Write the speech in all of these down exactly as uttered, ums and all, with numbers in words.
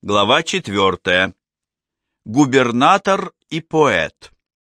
Глава четвертая. Губернатор и поэт.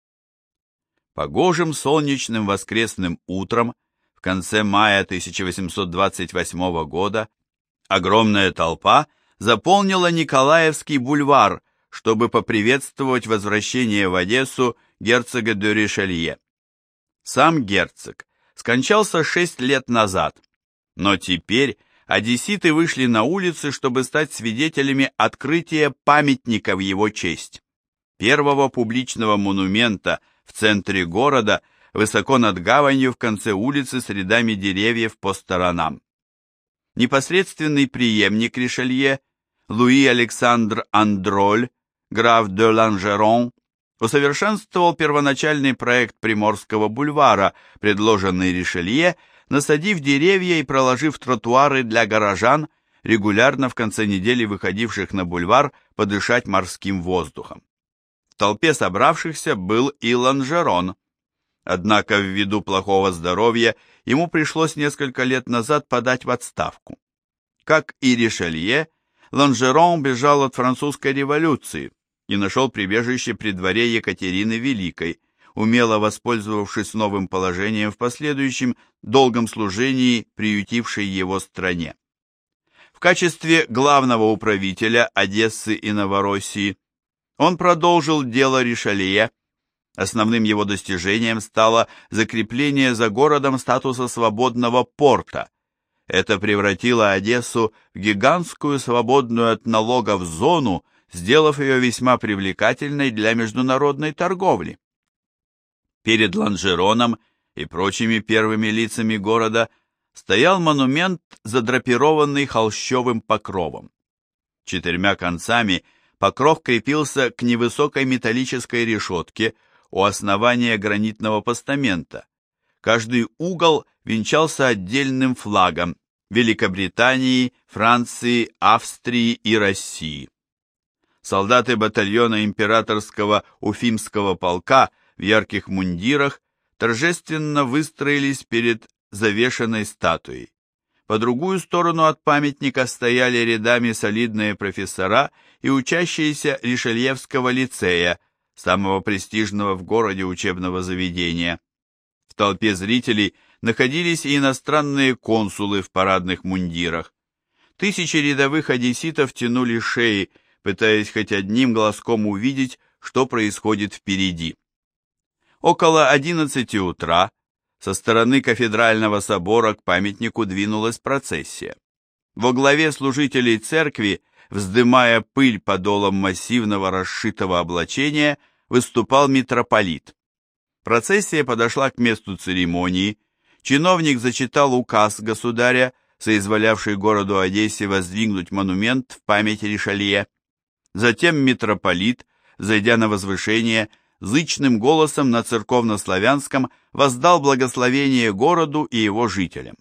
Погожим солнечным воскресным утром в конце мая тысяча восемьсот двадцать восьмого года огромная толпа заполнила Николаевский бульвар, чтобы поприветствовать возвращение в Одессу герцога де Ришелье. Сам герцог скончался шесть лет назад, но теперь одесситы вышли на улицы, чтобы стать свидетелями открытия памятника в его честь, первого публичного монумента в центре города, высоко над гаванью в конце улицы с рядами деревьев по сторонам. Непосредственный преемник Ришелье, Луи Александр Андроль, граф де Ланжерон, усовершенствовал первоначальный проект Приморского бульвара, предложенный Ришелье, насадив деревья и проложив тротуары для горожан, регулярно в конце недели выходивших на бульвар подышать морским воздухом. В толпе собравшихся был и Ланжерон. Однако ввиду плохого здоровья ему пришлось несколько лет назад подать в отставку. Как и Ришелье, Ланжерон бежал от французской революции и нашел прибежище при дворе Екатерины Великой, умело воспользовавшись новым положением в последующем долгом служении приютившей его стране. В качестве главного управителя Одессы и Новороссии он продолжил дело Ришелье. Основным его достижением стало закрепление за городом статуса свободного порта. Это превратило Одессу в гигантскую свободную от налогов зону, сделав ее весьма привлекательной для международной торговли. Перед Ланжероном и прочими первыми лицами города стоял монумент, задрапированный холщовым покровом. Четырьмя концами покров крепился к невысокой металлической решетке у основания гранитного постамента. Каждый угол венчался отдельным флагом Великобритании, Франции, Австрии и России. Солдаты батальона императорского Уфимского полка в ярких мундирах торжественно выстроились перед завешенной статуей. По другую сторону от памятника стояли рядами солидные профессора и учащиеся Ришельевского лицея, самого престижного в городе учебного заведения. В толпе зрителей находились и иностранные консулы в парадных мундирах. Тысячи рядовых одесситов тянули шеи, пытаясь хоть одним глазком увидеть, что происходит впереди. Около одиннадцати утра со стороны кафедрального собора к памятнику двинулась процессия. Во главе служителей церкви, вздымая пыль подолом массивного расшитого облачения, выступал митрополит. Процессия подошла к месту церемонии, чиновник зачитал указ государя, соизволявший городу Одессе воздвигнуть монумент в память Ришелье. Затем митрополит, зайдя на возвышение, зычным голосом на церковно-славянском воздал благословение городу и его жителям.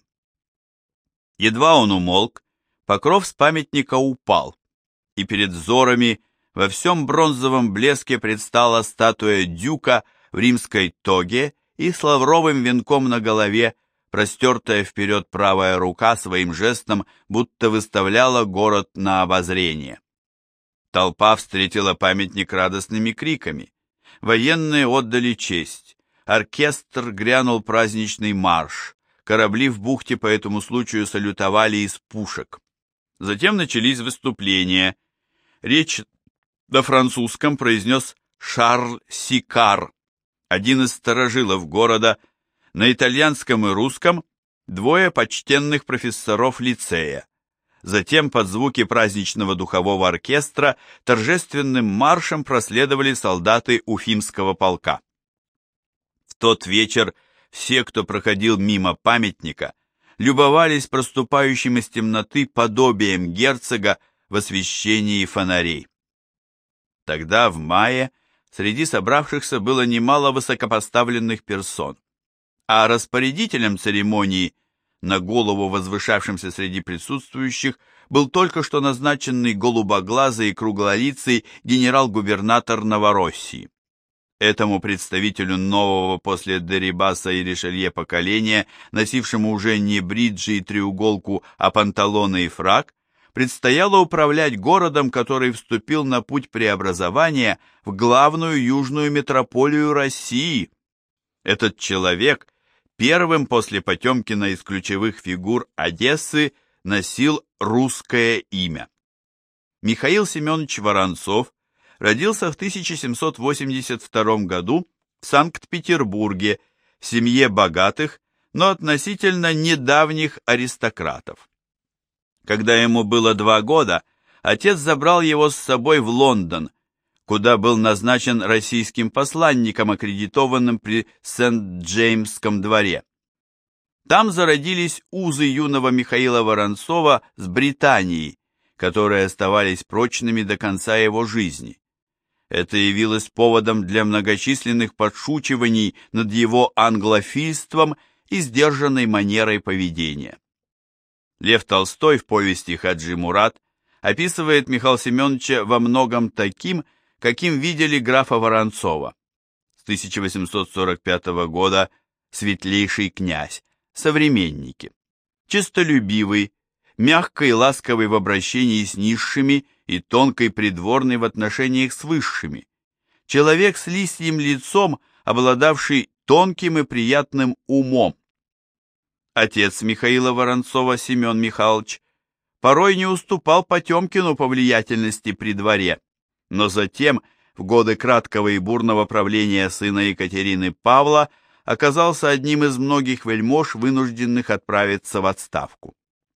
Едва он умолк, покров с памятника упал, и перед взорами во всем бронзовом блеске предстала статуя дюка в римской тоге и с лавровым венком на голове, простертая вперед правая рука своим жестом, будто выставляла город на обозрение. Толпа встретила памятник радостными криками. Военные отдали честь. Оркестр грянул праздничный марш. Корабли в бухте по этому случаю салютовали из пушек. Затем начались выступления. Речь на французском произнес Шарль Сикар, один из старожилов города, на итальянском и русском двое почтенных профессоров лицея. Затем под звуки праздничного духового оркестра торжественным маршем проследовали солдаты Уфимского полка. В тот вечер все, кто проходил мимо памятника, любовались проступающим из темноты подобием герцога в освещении фонарей. Тогда, в мае, среди собравшихся было немало высокопоставленных персон, а распорядителем церемонии, на голову возвышавшимся среди присутствующих, был только что назначенный голубоглазый и круглолицый генерал-губернатор Новороссии. Этому представителю нового после Дерибаса и Ришелье поколения, носившему уже не бриджи и треуголку, а панталоны и фрак, предстояло управлять городом, который вступил на путь преобразования в главную южную метрополию России. Этот человек первым после Потемкина из ключевых фигур Одессы носил русское имя. Михаил Семенович Воронцов родился в тысяча семьсот восемьдесят втором году в Санкт-Петербурге в семье богатых, но относительно недавних аристократов. Когда ему было два года, отец забрал его с собой в Лондон, куда был назначен российским посланником, аккредитованным при Сент-Джеймском дворе. Там зародились узы юного Михаила Воронцова с Британией, которые оставались прочными до конца его жизни. Это явилось поводом для многочисленных подшучиваний над его англофильством и сдержанной манерой поведения. Лев Толстой в повести «Хаджи Мурат» описывает Михаила Семеновича во многом таким, каким видели графа Воронцова. С тысяча восемьсот сорок пятого года светлейший князь, современники. Честолюбивый, мягкий и ласковый в обращении с низшими и тонкий придворный в отношениях с высшими. Человек с лисьим лицом, обладавший тонким и приятным умом. Отец Михаила Воронцова, Семен Михайлович, порой не уступал Потемкину по влиятельности при дворе, но затем, в годы краткого и бурного правления сына Екатерины Павла, оказался одним из многих вельмож, вынужденных отправиться в отставку.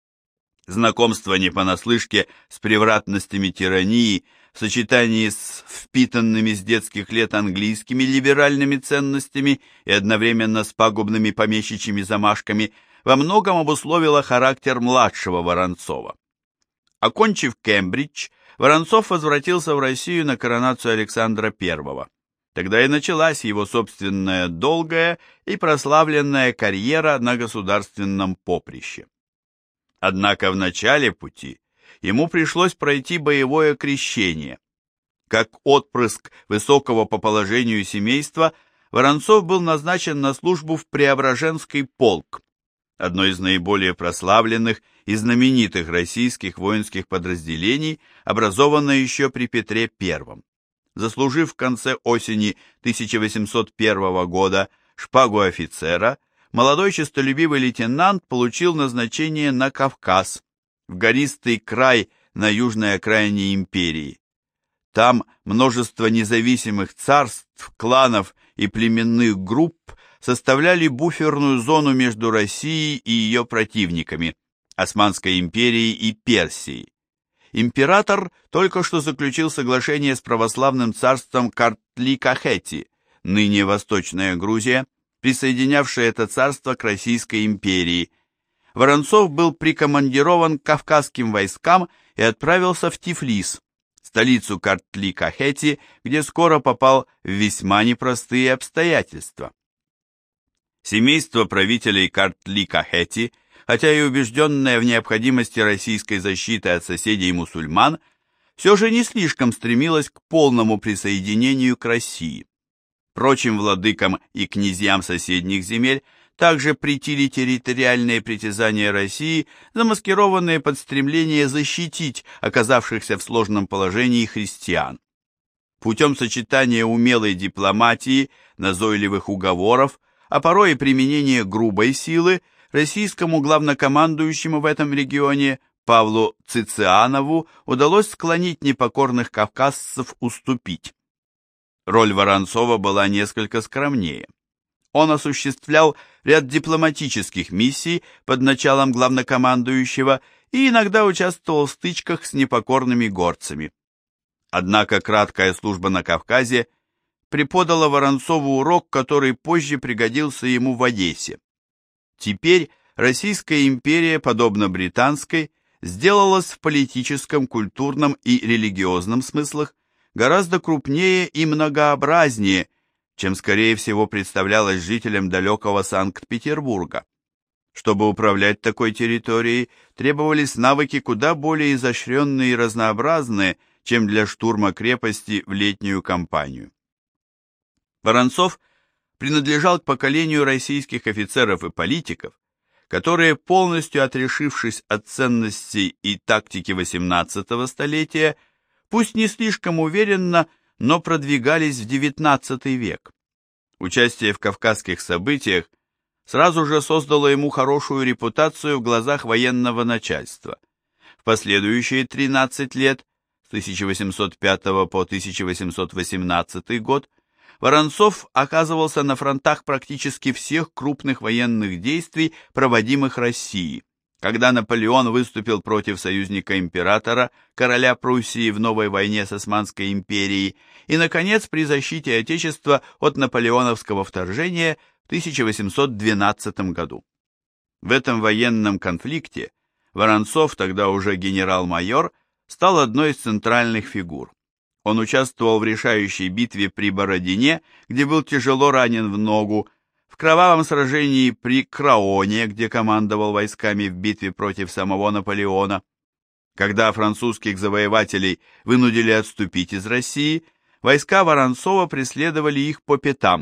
Знакомство не понаслышке с превратностями тирании в сочетании с впитанными с детских лет английскими либеральными ценностями и одновременно с пагубными помещичьими замашками во многом обусловило характер младшего Воронцова. Окончив Кембридж, Воронцов возвратился в Россию на коронацию Александра Первого. Тогда и началась его собственная долгая и прославленная карьера на государственном поприще. Однако в начале пути ему пришлось пройти боевое крещение. Как отпрыск высокого по положению семейства, Воронцов был назначен на службу в Преображенский полк, одно из наиболее прославленных и знаменитых российских воинских подразделений, образованное еще при Петре Первом. Заслужив в конце осени тысяча восемьсот первого года шпагу офицера, молодой честолюбивый лейтенант получил назначение на Кавказ, в гористый край на южной окраине империи. Там множество независимых царств, кланов и племенных групп составляли буферную зону между Россией и ее противниками, Османской империей и Персией. Император только что заключил соглашение с православным царством Картли-Кахети, ныне Восточная Грузия, присоединявшее это царство к Российской империи. Воронцов был прикомандирован к кавказским войскам и отправился в Тифлис, столицу Картли-Кахети, где скоро попал в весьма непростые обстоятельства. Семейство правителей Картли-Кахети, хотя и убежденное в необходимости российской защиты от соседей-мусульман, все же не слишком стремилось к полному присоединению к России. Прочим владыкам и князьям соседних земель также претили территориальные притязания России, замаскированные под стремление защитить оказавшихся в сложном положении христиан. Путем сочетания умелой дипломатии, назойливых уговоров, а порой и применения грубой силы, российскому главнокомандующему в этом регионе Павлу Цицианову удалось склонить непокорных кавказцев уступить. Роль Воронцова была несколько скромнее. Он осуществлял ряд дипломатических миссий под началом главнокомандующего и иногда участвовал в стычках с непокорными горцами. Однако краткая служба на Кавказе преподала Воронцову урок, который позже пригодился ему в Одессе. Теперь Российская империя, подобно британской, сделалась в политическом, культурном и религиозном смыслах гораздо крупнее и многообразнее, чем, скорее всего, представлялось жителям далекого Санкт-Петербурга. Чтобы управлять такой территорией, требовались навыки куда более изощренные и разнообразные, чем для штурма крепости в летнюю кампанию. Воронцов принадлежал к поколению российских офицеров и политиков, которые, полностью отрешившись от ценностей и тактики восемнадцатого столетия, пусть не слишком уверенно, но продвигались в девятнадцатый век. Участие в кавказских событиях сразу же создало ему хорошую репутацию в глазах военного начальства. В последующие тринадцать лет, с тысяча восемьсот пятого по тысяча восемьсот восемнадцатый год, Воронцов оказывался на фронтах практически всех крупных военных действий, проводимых Россией, когда Наполеон выступил против союзника императора, короля Пруссии в новой войне с Османской империей, и, наконец, при защите Отечества от наполеоновского вторжения в тысяча восемьсот двенадцатом году. В этом военном конфликте Воронцов, тогда уже генерал-майор, стал одной из центральных фигур. Он участвовал в решающей битве при Бородине, где был тяжело ранен в ногу, в кровавом сражении при Краоне, где командовал войсками в битве против самого Наполеона. Когда французских завоевателей вынудили отступить из России, войска Воронцова преследовали их по пятам.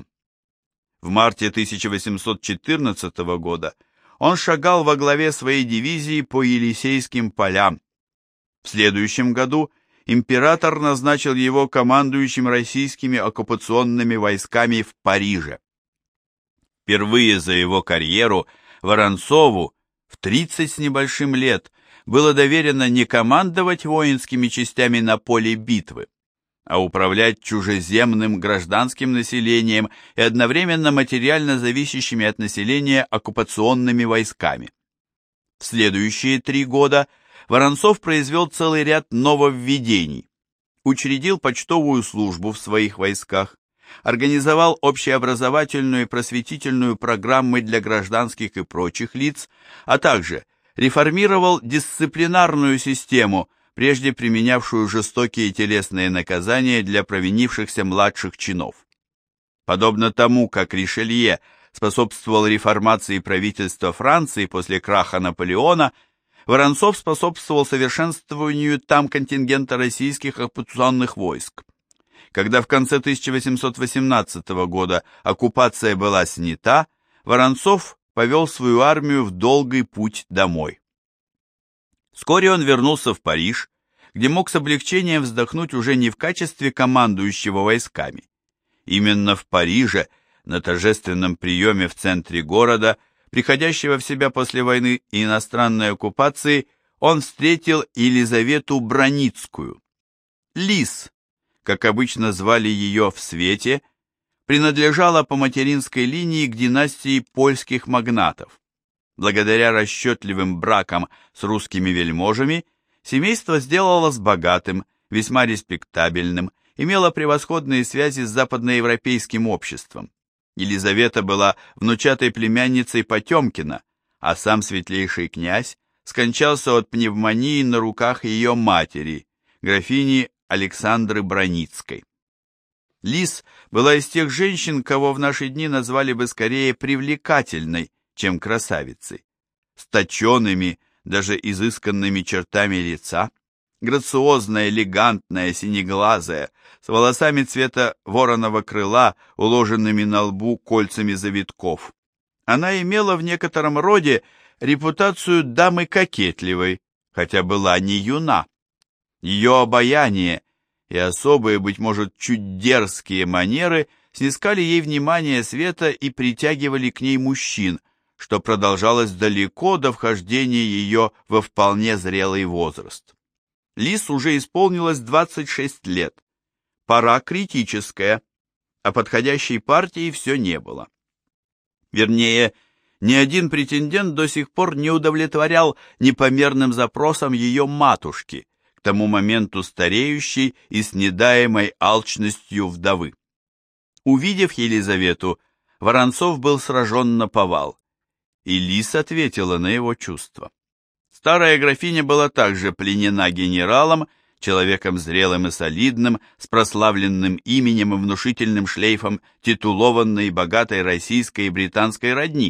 В марте тысяча восемьсот четырнадцатого года он шагал во главе своей дивизии по Елисейским полям. В следующем году император назначил его командующим российскими оккупационными войсками в Париже. Впервые за его карьеру Воронцову в тридцать с небольшим лет было доверено не командовать воинскими частями на поле битвы, а управлять чужеземным гражданским населением и одновременно материально зависящими от населения оккупационными войсками. В следующие три года Воронцов произвел целый ряд нововведений, учредил почтовую службу в своих войсках, организовал общеобразовательную и просветительную программы для гражданских и прочих лиц, а также реформировал дисциплинарную систему, прежде применявшую жестокие телесные наказания для провинившихся младших чинов. Подобно тому, как Ришелье способствовал реформации правительства Франции после краха Наполеона, Воронцов способствовал совершенствованию там контингента российских оккупационных войск. Когда в конце тысяча восемьсот восемнадцатого года оккупация была снята, Воронцов повел свою армию в долгий путь домой. Вскоре он вернулся в Париж, где мог с облегчением вздохнуть уже не в качестве командующего войсками. Именно в Париже, на торжественном приеме в центре города, приходящего в себя после войны и иностранной оккупации, он встретил Елизавету Браницкую. Лис, как обычно звали ее в свете, принадлежала по материнской линии к династии польских магнатов. Благодаря расчетливым бракам с русскими вельможами, семейство сделалось богатым, весьма респектабельным, имело превосходные связи с западноевропейским обществом. Елизавета была внучатой племянницей Потемкина, а сам светлейший князь скончался от пневмонии на руках ее матери, графини Александры Браницкой. Лис была из тех женщин, кого в наши дни назвали бы скорее привлекательной, чем красавицей, с точеными, даже изысканными чертами лица, грациозная, элегантная, синеглазая, с волосами цвета вороного крыла, уложенными на лбу кольцами завитков. Она имела в некотором роде репутацию дамы кокетливой, хотя была не юна. Ее обаяние и особые, быть может, чуть дерзкие манеры снискали ей внимание света и притягивали к ней мужчин, что продолжалось далеко до вхождения ее во вполне зрелый возраст. Лис уже исполнилось двадцать шесть лет. Пора критическая, а подходящей партии все не было. Вернее, ни один претендент до сих пор не удовлетворял непомерным запросам ее матушки, к тому моменту стареющей и с недаемой алчностью вдовы. Увидев Елизавету, Воронцов был сражен наповал, и Лис ответила на его чувства. Старая графиня была также пленена генералом, человеком зрелым и солидным, с прославленным именем и внушительным шлейфом титулованной и богатой российской и британской родни.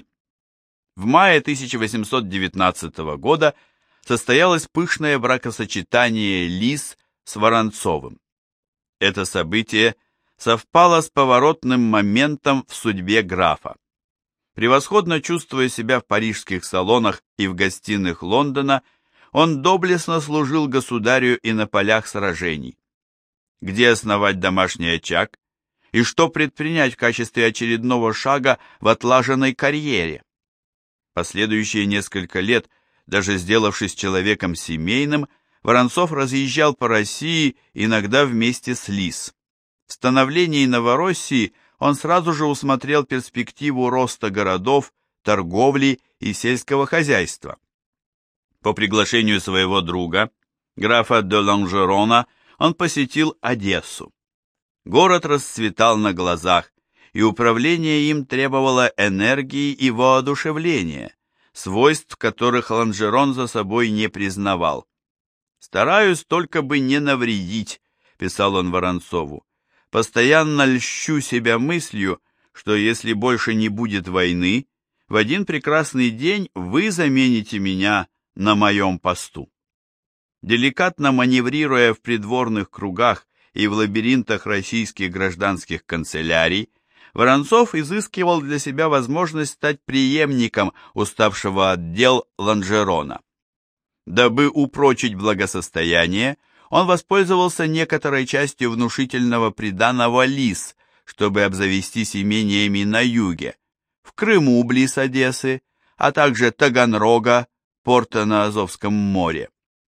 В мае тысяча восемьсот девятнадцатого года состоялось пышное бракосочетание Лис с Воронцовым. Это событие совпало с поворотным моментом в судьбе графа. Превосходно чувствуя себя в парижских салонах и в гостиных Лондона, он доблестно служил государю и на полях сражений. Где основать домашний очаг и что предпринять в качестве очередного шага в отлаженной карьере? Последующие несколько лет, даже сделавшись человеком семейным, Воронцов разъезжал по России, иногда вместе с Лис. В становлении Новороссии он сразу же усмотрел перспективу роста городов, торговли и сельского хозяйства. По приглашению своего друга, графа де Ланжерона, он посетил Одессу. Город расцветал на глазах, и управление им требовало энергии и воодушевления, свойств которых Ланжерон за собой не признавал. «Стараюсь только бы не навредить», — писал он Воронцову. «Постоянно льщу себя мыслью, что если больше не будет войны, в один прекрасный день вы замените меня на моем посту». Деликатно маневрируя в придворных кругах и в лабиринтах российских гражданских канцелярий, Воронцов изыскивал для себя возможность стать преемником уставшего от дел Ланжерона. Дабы упрочить благосостояние, он воспользовался некоторой частью внушительного приданого Лис, чтобы обзавестись имениями на юге, в Крыму близ Одессы, а также Таганрога, порта на Азовском море.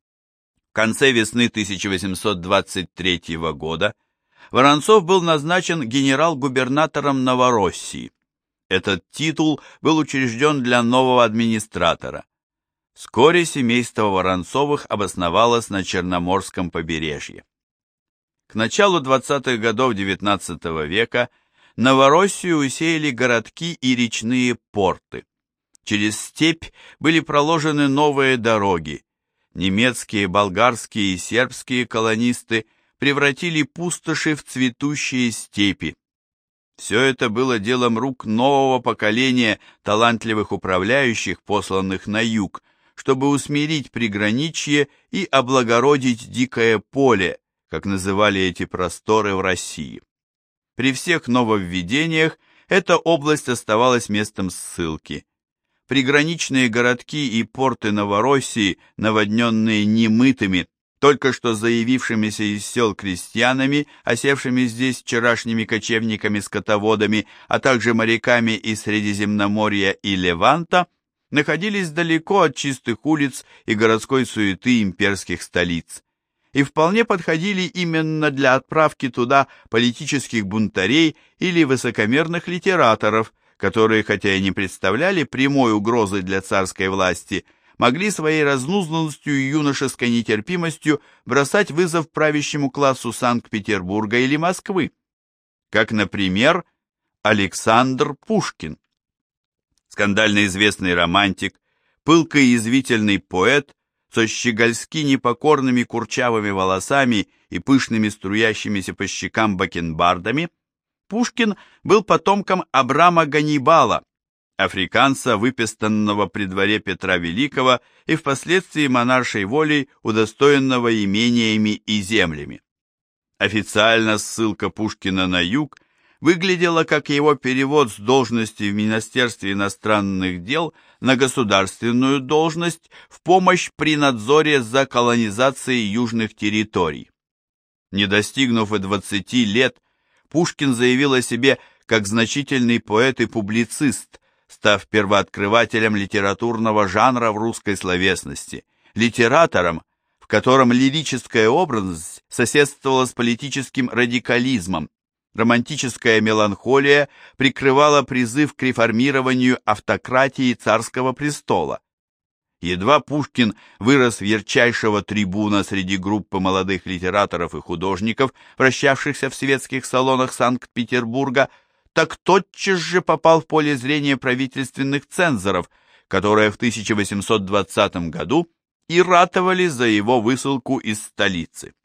В конце весны тысяча восемьсот двадцать третьего года Воронцов был назначен генерал-губернатором Новороссии. Этот титул был учрежден для нового администратора. Вскоре семейство Воронцовых обосновалось на Черноморском побережье. К началу двадцатых годов девятнадцатого века Новороссию усеяли городки и речные порты. Через степь были проложены новые дороги. Немецкие, болгарские и сербские колонисты превратили пустоши в цветущие степи. Все это было делом рук нового поколения талантливых управляющих, посланных на юг, чтобы усмирить приграничье и облагородить дикое поле, как называли эти просторы в России. При всех нововведениях эта область оставалась местом ссылки. Приграничные городки и порты Новороссии, наводненные немытыми, только что заявившимися из сел крестьянами, осевшими здесь вчерашними кочевниками-скотоводами, а также моряками из Средиземноморья и Леванта, находились далеко от чистых улиц и городской суеты имперских столиц, и вполне подходили именно для отправки туда политических бунтарей или высокомерных литераторов, которые, хотя и не представляли прямой угрозы для царской власти, могли своей разнузданностью и юношеской нетерпимостью бросать вызов правящему классу Санкт-Петербурга или Москвы, как, например, Александр Пушкин. Скандально известный романтик, пылко и язвительный поэт со щегольски непокорными курчавыми волосами и пышными струящимися по щекам бакенбардами, Пушкин был потомком Абрама Ганнибала, африканца, выпистанного при дворе Петра Великого и впоследствии монаршей волей удостоенного имениями и землями. Официально ссылка Пушкина на юг выглядела как его перевод с должности в Министерстве иностранных дел на государственную должность в помощь при надзоре за колонизацией южных территорий. Не достигнув и двадцати лет, Пушкин заявил о себе как значительный поэт и публицист, став первооткрывателем литературного жанра в русской словесности, литератором, в котором лирическая образность соседствовала с политическим радикализмом, романтическая меланхолия прикрывала призыв к реформированию автократии царского престола. Едва Пушкин вырос в ярчайшего трибуна среди группы молодых литераторов и художников, вращавшихся в светских салонах Санкт-Петербурга, так тотчас же попал в поле зрения правительственных цензоров, которые в тысяча восемьсот двадцатом году и ратовали за его высылку из столицы.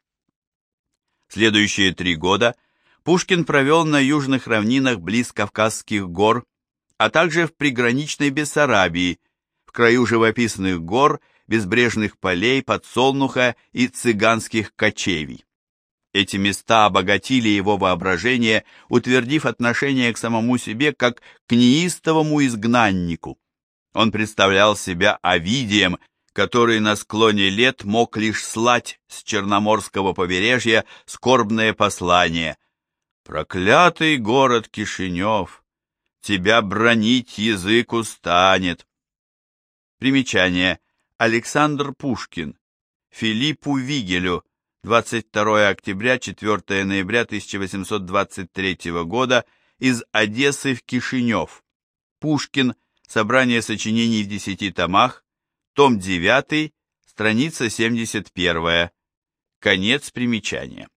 Следующие три года Пушкин провел на южных равнинах близ Кавказских гор, а также в приграничной Бессарабии, в краю живописных гор, безбрежных полей, подсолнуха и цыганских кочевий. Эти места обогатили его воображение, утвердив отношение к самому себе как к неистовому изгнаннику. Он представлял себя Овидием, который на склоне лет мог лишь слать с Черноморского побережья скорбное послание: «Проклятый город Кишинев! Тебя бранить язык устанет». Примечание. Александр Пушкин. Филиппу Вигелю. двадцать второе октября — четвёртое ноября тысяча восемьсот двадцать третьего года. Из Одессы в Кишинев. Пушкин. Собрание сочинений в десяти томах. Том девятый. Страница семьдесят первая. Конец примечания.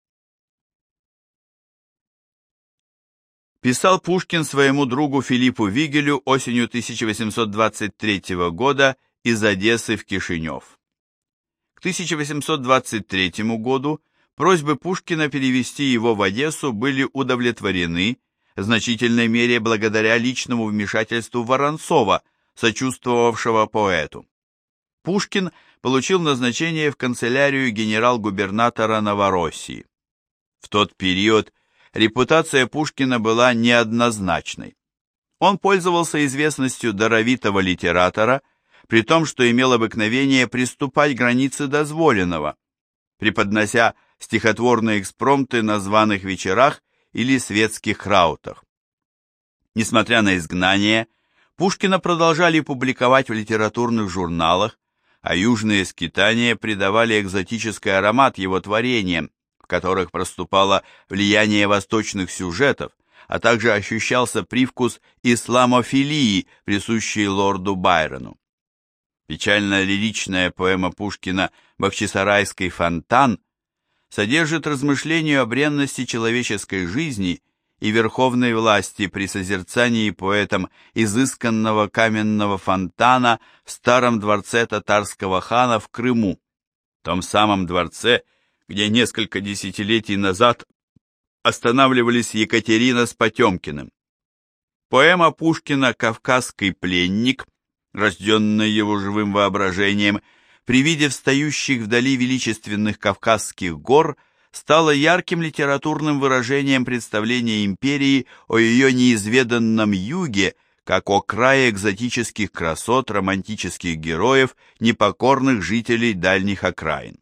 Писал Пушкин своему другу Филиппу Вигелю осенью тысяча восемьсот двадцать третьего года из Одессы в Кишинев. К тысяча восемьсот двадцать третьему году просьбы Пушкина перевести его в Одессу были удовлетворены, в значительной мере благодаря личному вмешательству Воронцова, сочувствовавшего поэту. Пушкин получил назначение в канцелярию генерал-губернатора Новороссии. В тот период репутация Пушкина была неоднозначной. Он пользовался известностью даровитого литератора, при том, что имел обыкновение приступать к границе дозволенного, преподнося стихотворные экспромты на званых вечерах или светских раутах. Несмотря на изгнание, Пушкина продолжали публиковать в литературных журналах, а южные скитания придавали экзотический аромат его творениям, в которых проступало влияние восточных сюжетов, а также ощущался привкус исламофилии, присущий лорду Байрону. Печально-лиричная поэма Пушкина «Бахчисарайский фонтан» содержит размышления о бренности человеческой жизни и верховной власти при созерцании поэтом изысканного каменного фонтана в старом дворце татарского хана в Крыму, том самом дворце, где несколько десятилетий назад останавливались Екатерина с Потемкиным. Поэма Пушкина «Кавказский пленник», рожденная его живым воображением, при виде встающих вдали величественных Кавказских гор, стала ярким литературным выражением представления империи о ее неизведанном юге, как о крае экзотических красот, романтических героев, непокорных жителей дальних окраин.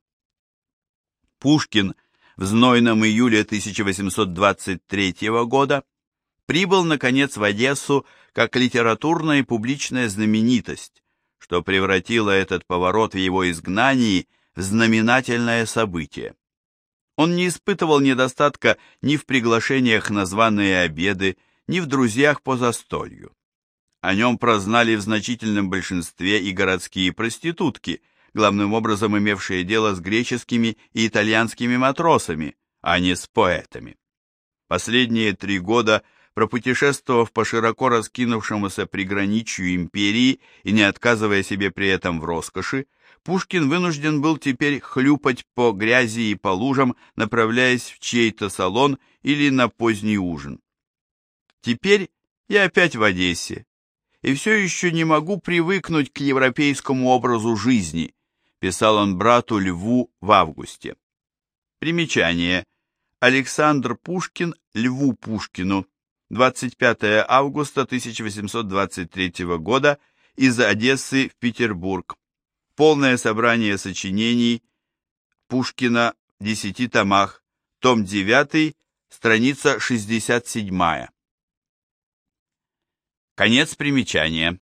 Пушкин в знойном июле тысяча восемьсот двадцать третьего года прибыл, наконец, в Одессу как литературная и публичная знаменитость, что превратило этот поворот в его изгнании в знаменательное событие. Он не испытывал недостатка ни в приглашениях на званые обеды, ни в друзьях по застолью. О нем прознали в значительном большинстве и городские проститутки, главным образом имевшие дело с греческими и итальянскими матросами, а не с поэтами. Последние три года, пропутешествовав по широко раскинувшемуся приграничью империи и не отказывая себе при этом в роскоши, Пушкин вынужден был теперь хлюпать по грязи и по лужам, направляясь в чей-то салон или на поздний ужин. «Теперь я опять в Одессе, и все еще не могу привыкнуть к европейскому образу жизни», писал он брату Льву в августе. Примечание. Александр Пушкин Льву Пушкину. двадцать пятое августа тысяча восемьсот двадцать третьего года, из Одессы в Петербург. Полное собрание сочинений Пушкина в десяти томах, том девятый, страница шестьдесят седьмая. Конец примечания.